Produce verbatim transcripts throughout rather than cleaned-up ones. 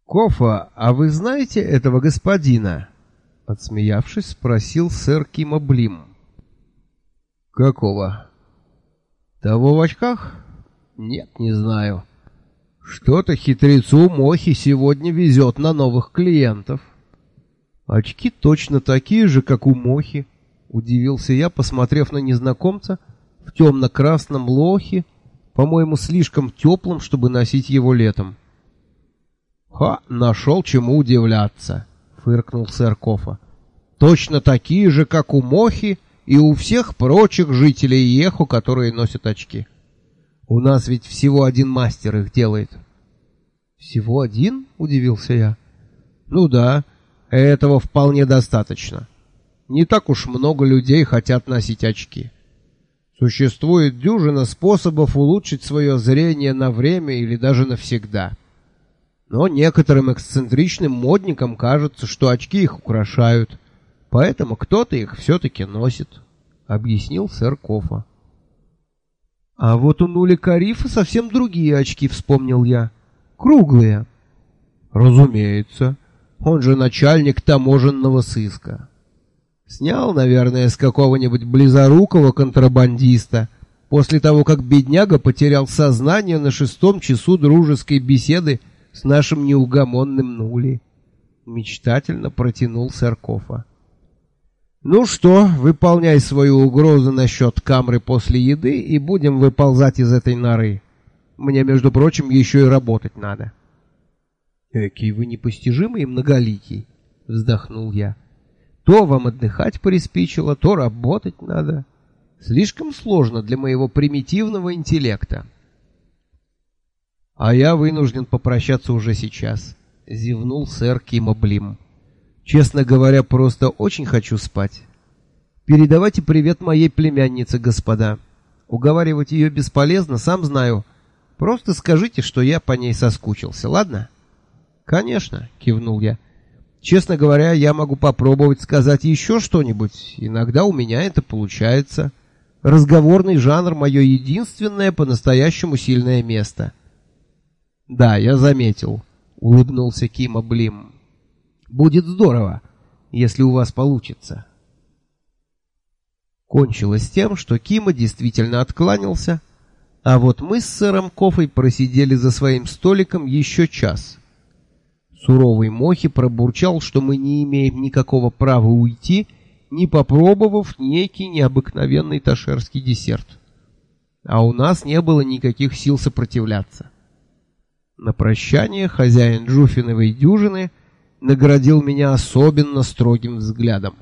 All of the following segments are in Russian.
«Кофа, а вы знаете этого господина?» Отсмеявшись, спросил сэр Кима Блим. «Какого? Того в очках? Нет, не знаю. Что-то хитрецу Мохи сегодня везет на новых клиентов». «Очки точно такие же, как у Мохи», — удивился я, посмотрев на незнакомца в темно-красном лохе, по-моему, слишком теплым, чтобы носить его летом. «Ха, нашел чему удивляться», — фыркнул сэр Кофа. «Точно такие же, как у Мохи и у всех прочих жителей Йехо, которые носят очки. У нас ведь всего один мастер их делает». «Всего один?» — удивился я. «Ну да, этого вполне достаточно. Не так уж много людей хотят носить очки. Существует дюжина способов улучшить свое зрение на время или даже навсегда. Но некоторым эксцентричным модникам кажется, что очки их украшают, поэтому кто-то их все-таки носит», — объяснил сэр Кофа. «А вот у Нули Карифа совсем другие очки», — вспомнил я. «Круглые». «Разумеется. Он же начальник таможенного сыска. Снял, наверное, с какого-нибудь близорукого контрабандиста после того, как бедняга потерял сознание на шестом часу дружеской беседы с нашим неугомонным Нули», — мечтательно протянул сэр Кофа. «Ну что, выполняй свою угрозу насчет камры после еды, и будем выползать из этой норы. Мне, между прочим, еще и работать надо». «Экий вы непостижимый и многоликий», — вздохнул я. «То вам отдыхать приспичило, то работать надо. Слишком сложно для моего примитивного интеллекта». «А я вынужден попрощаться уже сейчас», — зевнул сэр Кима Блим. «Честно говоря, просто очень хочу спать. Передавайте привет моей племяннице, господа. Уговаривать ее бесполезно, сам знаю. Просто скажите, что я по ней соскучился, ладно?» «Конечно», — кивнул я. «Честно говоря, я могу попробовать сказать еще что-нибудь. Иногда у меня это получается. Разговорный жанр — мое единственное по-настоящему сильное место». «Да, я заметил», — улыбнулся Кима Блим. «Будет здорово, если у вас получится». Кончилось тем, что Кима действительно откланялся, а вот мы с сэром Кофой просидели за своим столиком еще час. Суровый Мохи пробурчал, что мы не имеем никакого права уйти, не попробовав некий необыкновенный ташерский десерт. А у нас не было никаких сил сопротивляться. На прощание хозяин Джуфиновой дюжины наградил меня особенно строгим взглядом.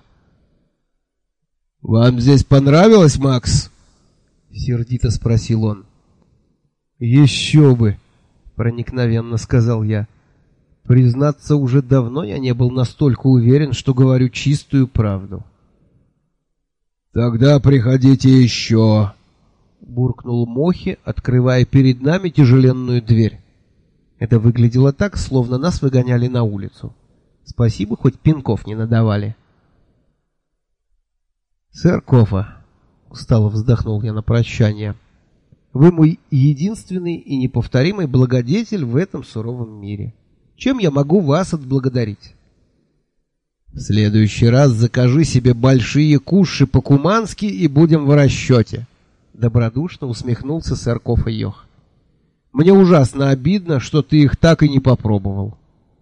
«Вам здесь понравилось, Макс?» — сердито спросил он. «Еще бы!» — проникновенно сказал я. Признаться, уже давно я не был настолько уверен, что говорю чистую правду. «Тогда приходите еще!» — буркнул Мохи, открывая перед нами тяжеленную дверь. Это выглядело так, словно нас выгоняли на улицу. Спасибо, хоть пинков не надавали. «Сэр Кофа», — устало вздохнул я на прощание, — «вы мой единственный и неповторимый благодетель в этом суровом мире. Чем я могу вас отблагодарить?» «В следующий раз закажи себе большие куши по-кумански и будем в расчете», — добродушно усмехнулся сэр Кофа Йох. «Мне ужасно обидно, что ты их так и не попробовал».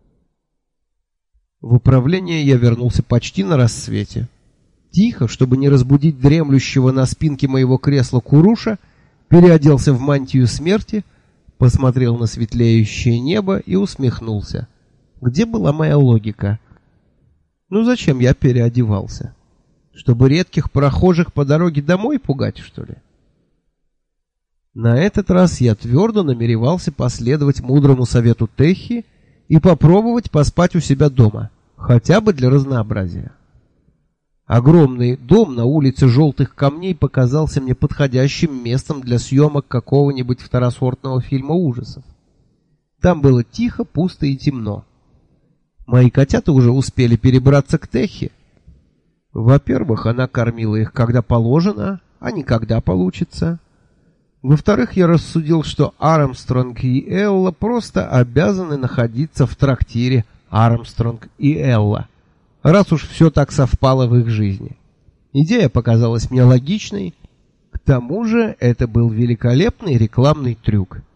В управление я вернулся почти на рассвете. Тихо, чтобы не разбудить дремлющего на спинке моего кресла Куруша, переоделся в мантию смерти, посмотрел на светлеющее небо и усмехнулся. Где была моя логика? Ну зачем я переодевался? Чтобы редких прохожих по дороге домой пугать, что ли? На этот раз я твердо намеревался последовать мудрому совету Техи и попробовать поспать у себя дома, хотя бы для разнообразия. Огромный дом на улице Желтых Камней показался мне подходящим местом для съемок какого-нибудь второсортного фильма ужасов. Там было тихо, пусто и темно. Мои котята уже успели перебраться к Техе. Во-первых, она кормила их когда положено, а не когда получится. Во-вторых, я рассудил, что Армстронг и Элла просто обязаны находиться в трактире Армстронг и Элла, раз уж все так совпало в их жизни. Идея показалась мне логичной, к тому же это был великолепный рекламный трюк.